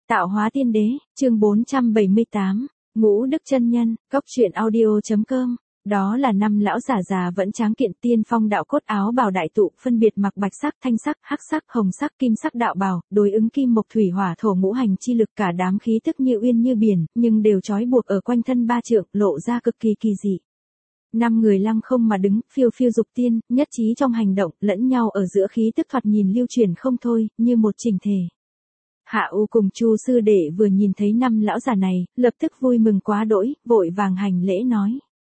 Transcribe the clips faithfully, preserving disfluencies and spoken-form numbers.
Tạo hóa tiên đế, chương bốn trăm bảy mươi tám, Ngũ Đức chân nhân, cốc truyện audio chấm com. Đó là năm lão giả già vẫn tráng kiện tiên phong đạo cốt áo bào đại tụ, phân biệt mặc bạch sắc, thanh sắc, hắc sắc, hồng sắc, kim sắc đạo bào, đối ứng kim mộc thủy hỏa thổ ngũ hành chi lực, cả đám khí tức như uyên như biển, nhưng đều trói buộc ở quanh thân ba trượng, lộ ra cực kỳ kỳ dị. Năm người lăng không mà đứng, phiêu phiêu dục tiên, nhất trí trong hành động, lẫn nhau ở giữa khí tức thoạt nhìn lưu chuyển không thôi, như một chỉnh thể. Hạ U cùng Chu sư đệ vừa nhìn thấy năm lão già này, lập tức vui mừng quá đỗi, vội vàng hành lễ nói: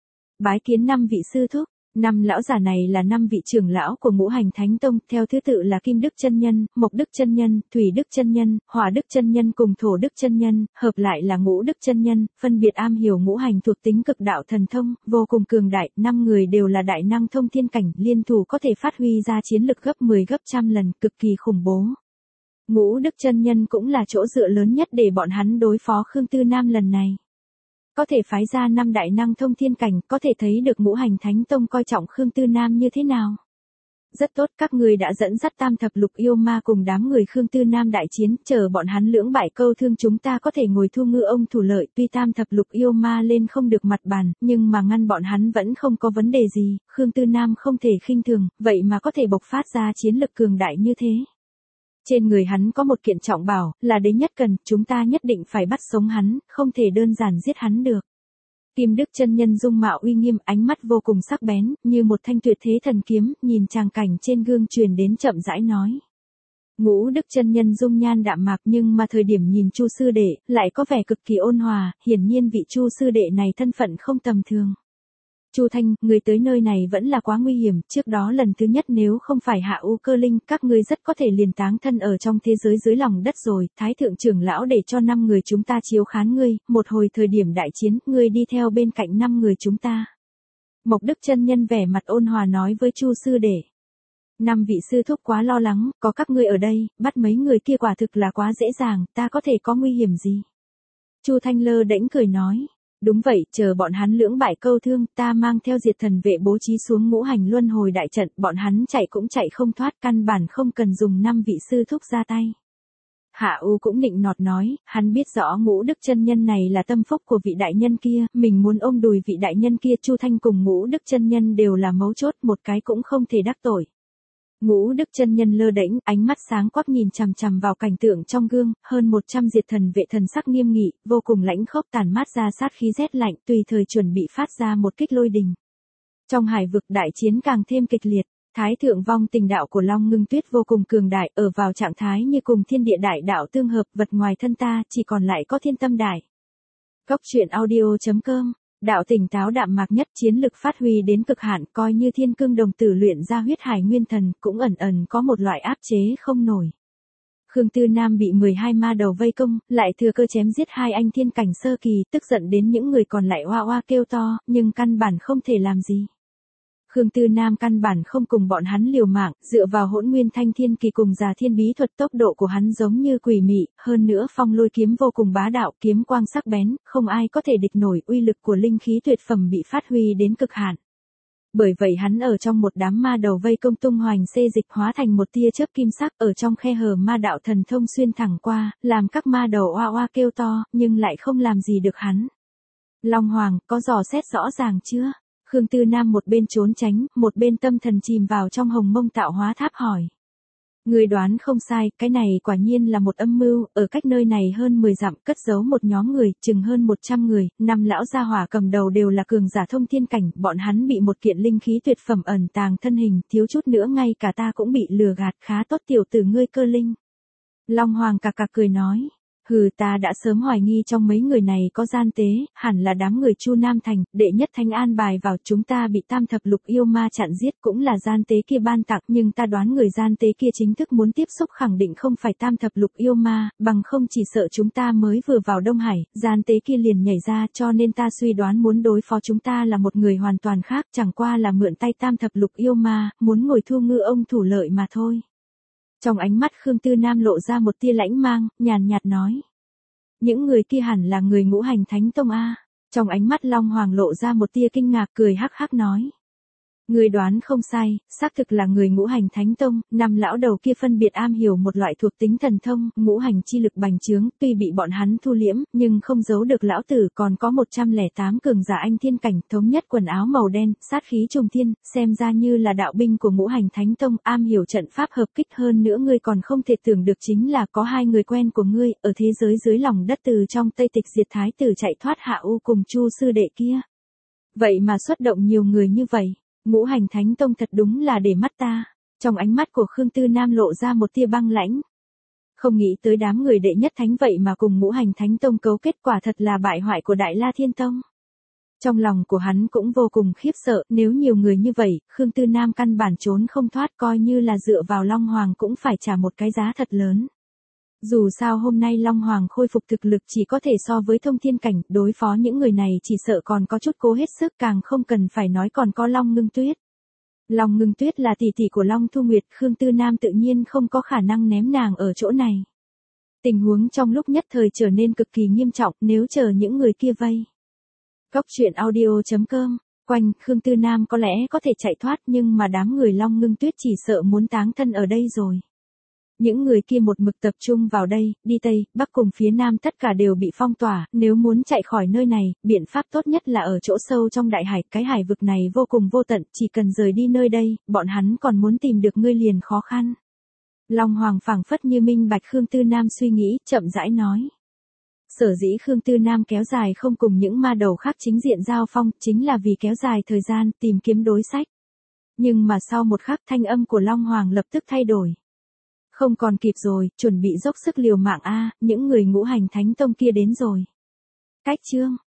Bái kiến năm vị sư thúc. Năm lão già này là năm vị trưởng lão của Ngũ Hành Thánh Tông, theo thứ tự là Kim Đức chân nhân, Mộc Đức chân nhân, Thủy Đức chân nhân, Hỏa Đức chân nhân cùng Thổ Đức chân nhân, hợp lại là Ngũ Đức chân nhân, phân biệt am hiểu ngũ hành thuộc tính cực đạo thần thông, vô cùng cường đại, năm người đều là đại năng thông thiên cảnh, liên thủ có thể phát huy ra chiến lực gấp mười gấp trăm lần, cực kỳ khủng bố. Ngũ Đức chân nhân cũng là chỗ dựa lớn nhất để bọn hắn đối phó Khương Tư Nam lần này. Có thể phái ra năm đại năng thông thiên cảnh, có thể thấy được Ngũ Hành Thánh Tông coi trọng Khương Tư Nam như thế nào. Rất tốt, các người đã dẫn dắt tam thập lục yêu ma cùng đám người Khương Tư Nam đại chiến, chờ bọn hắn lưỡng bại câu thương chúng ta có thể ngồi thu ngư ông thủ lợi. Tuy tam thập lục yêu ma lên không được mặt bàn, nhưng mà ngăn bọn hắn vẫn không có vấn đề gì, Khương Tư Nam không thể khinh thường, vậy mà có thể bộc phát ra chiến lực cường đại như thế. Trên người hắn có một kiện trọng bảo, là đế nhất cần, chúng ta nhất định phải bắt sống hắn, không thể đơn giản giết hắn được. Kim Đức chân nhân dung mạo uy nghiêm, ánh mắt vô cùng sắc bén, như một thanh tuyệt thế thần kiếm, nhìn tràng cảnh trên gương truyền đến chậm rãi nói. Ngũ Đức chân nhân dung nhan đạm mạc, nhưng mà thời điểm nhìn Chu sư đệ, lại có vẻ cực kỳ ôn hòa, hiển nhiên vị Chu sư đệ này thân phận không tầm thường. Chu Thanh, người tới nơi này vẫn là quá nguy hiểm, trước đó lần thứ nhất nếu không phải Hạ U Cơ Linh, các ngươi rất có thể liền táng thân ở trong thế giới dưới lòng đất rồi, Thái thượng trưởng lão để cho năm người chúng ta chiếu khán ngươi, một hồi thời điểm đại chiến, ngươi đi theo bên cạnh năm người chúng ta. Mộc Đức chân nhân vẻ mặt ôn hòa nói với Chu sư đệ. Năm vị sư thúc quá lo lắng, có các ngươi ở đây, bắt mấy người kia quả thực là quá dễ dàng, ta có thể có nguy hiểm gì? Chu Thanh lơ đễnh cười nói. Đúng vậy, chờ bọn hắn lưỡng bại câu thương, ta mang theo diệt thần vệ bố trí xuống ngũ hành luân hồi đại trận, bọn hắn chạy cũng chạy không thoát, căn bản không cần dùng năm vị sư thúc ra tay. Hạ U cũng nịnh nọt nói, hắn biết rõ Ngũ Đức chân nhân này là tâm phúc của vị đại nhân kia, mình muốn ôm đùi vị đại nhân kia. Chu Thanh cùng Ngũ Đức chân nhân đều là mấu chốt, một cái cũng không thể đắc tội. Ngũ Đức chân nhân lơ đễnh, ánh mắt sáng quắc nhìn chằm chằm vào cảnh tượng trong gương, hơn một trăm diệt thần vệ thần sắc nghiêm nghị, vô cùng lãnh khốc, tản mát ra sát khí rét lạnh, tùy thời chuẩn bị phát ra một kích lôi đình. Trong hải vực đại chiến càng thêm kịch liệt, Thái thượng vong tình đạo của Long Ngưng Tuyết vô cùng cường đại, ở vào trạng thái như cùng thiên địa đại đạo tương hợp, vật ngoài thân ta chỉ còn lại có thiên tâm đại. Cốc truyện audio chấm com. Đạo tỉnh táo đạm mạc nhất, chiến lực phát huy đến cực hạn, coi như thiên cương đồng tử luyện ra huyết hải nguyên thần, cũng ẩn ẩn có một loại áp chế không nổi. Khương Tư Nam bị mười hai ma đầu vây công, lại thừa cơ chém giết hai anh thiên cảnh sơ kỳ, tức giận đến những người còn lại oa oa kêu to, nhưng căn bản không thể làm gì. Khương Tư Nam căn bản không cùng bọn hắn liều mạng, dựa vào hỗn nguyên thanh thiên kỳ cùng già thiên bí thuật, tốc độ của hắn giống như quỷ mị, hơn nữa phong lôi kiếm vô cùng bá đạo, kiếm quang sắc bén, không ai có thể địch nổi, uy lực của linh khí tuyệt phẩm bị phát huy đến cực hạn. Bởi vậy hắn ở trong một đám ma đầu vây công tung hoành xê dịch, hóa thành một tia chớp kim sắc, ở trong khe hở ma đạo thần thông xuyên thẳng qua, làm các ma đầu oa oa kêu to, nhưng lại không làm gì được hắn. Long Hoàng, có dò xét rõ ràng chưa? Khương Tư Nam một bên trốn tránh, một bên tâm thần chìm vào trong hồng mông tạo hóa tháp hỏi. Người đoán không sai, cái này quả nhiên là một âm mưu, ở cách nơi này hơn mười dặm, cất giấu một nhóm người, chừng hơn một trăm người, năm lão gia hỏa cầm đầu đều là cường giả thông thiên cảnh, bọn hắn bị một kiện linh khí tuyệt phẩm ẩn tàng thân hình, thiếu chút nữa ngay cả ta cũng bị lừa gạt, khá tốt tiểu tử ngươi Cơ Linh. Long Hoàng cạc cạc cười nói. Hừ, ta đã sớm hoài nghi trong mấy người này có gian tế, hẳn là đám người Chu Nam Thành, đệ nhất thanh an bài vào, chúng ta bị tam thập lục yêu ma chặn giết, cũng là gian tế kia ban tặng, nhưng ta đoán người gian tế kia chính thức muốn tiếp xúc khẳng định không phải tam thập lục yêu ma, bằng không chỉ sợ chúng ta mới vừa vào Đông Hải, gian tế kia liền nhảy ra, cho nên ta suy đoán muốn đối phó chúng ta là một người hoàn toàn khác, chẳng qua là mượn tay tam thập lục yêu ma, muốn ngồi thu ngư ông thủ lợi mà thôi. Trong ánh mắt Khương Tư Nam lộ ra một tia lãnh mang, nhàn nhạt nói. Những người kia hẳn là người Ngũ Hành Thánh Tông a. Trong ánh mắt Long Hoàng lộ ra một tia kinh ngạc, cười hắc hắc nói. Người đoán không sai, xác thực là người ngũ hành thánh tông, năm lão đầu kia phân biệt am hiểu một loại thuộc tính thần thông, ngũ hành chi lực bành trướng, tuy bị bọn hắn thu liễm, nhưng không giấu được lão tử còn có một trăm lẻ tám cường giả anh thiên cảnh, thống nhất quần áo màu đen, sát khí trùng thiên, xem ra như là đạo binh của ngũ hành thánh tông, am hiểu trận pháp hợp kích hơn nữa ngươi còn không thể tưởng được chính là có hai người quen của ngươi, ở thế giới dưới lòng đất từ trong Tây Tịch diệt thái tử chạy thoát hạ u cùng Chu sư đệ kia. Vậy mà xuất động nhiều người như vậy. Ngũ hành thánh tông thật đúng là để mắt ta. Trong ánh mắt của Khương Tư Nam lộ ra một tia băng lãnh. Không nghĩ tới đám người đệ nhất thánh vậy mà cùng ngũ hành thánh tông cấu kết, quả thật là bại hoại của Đại La Thiên Tông. Trong lòng của hắn cũng vô cùng khiếp sợ, nếu nhiều người như vậy, Khương Tư Nam căn bản trốn không thoát, coi như là dựa vào Long Hoàng cũng phải trả một cái giá thật lớn. Dù sao hôm nay Long Hoàng khôi phục thực lực chỉ có thể so với thông thiên cảnh, đối phó những người này chỉ sợ còn có chút cố hết sức, càng không cần phải nói còn có Long Ngưng Tuyết. Long Ngưng Tuyết là tỷ tỷ của Long Thu Nguyệt, Khương Tư Nam tự nhiên không có khả năng ném nàng ở chỗ này. Tình huống trong lúc nhất thời trở nên cực kỳ nghiêm trọng, nếu chờ những người kia vây. Góc truyện audio chấm com, quanh, Khương Tư Nam có lẽ có thể chạy thoát nhưng mà đám người Long Ngưng Tuyết chỉ sợ muốn táng thân ở đây rồi. Những người kia một mực tập trung vào đây, đi Tây, Bắc cùng phía Nam tất cả đều bị phong tỏa, nếu muốn chạy khỏi nơi này, biện pháp tốt nhất là ở chỗ sâu trong đại hải, cái hải vực này vô cùng vô tận, chỉ cần rời đi nơi đây, bọn hắn còn muốn tìm được ngươi liền khó khăn. Long Hoàng phảng phất như minh bạch Khương Tư Nam suy nghĩ, chậm rãi nói. Sở dĩ Khương Tư Nam kéo dài không cùng những ma đầu khác chính diện giao phong, chính là vì kéo dài thời gian, tìm kiếm đối sách. Nhưng mà sau một khắc thanh âm của Long Hoàng lập tức thay đổi. Không còn kịp rồi, chuẩn bị dốc sức liều mạng a, những người ngũ hành thánh tông kia đến rồi. Cách chương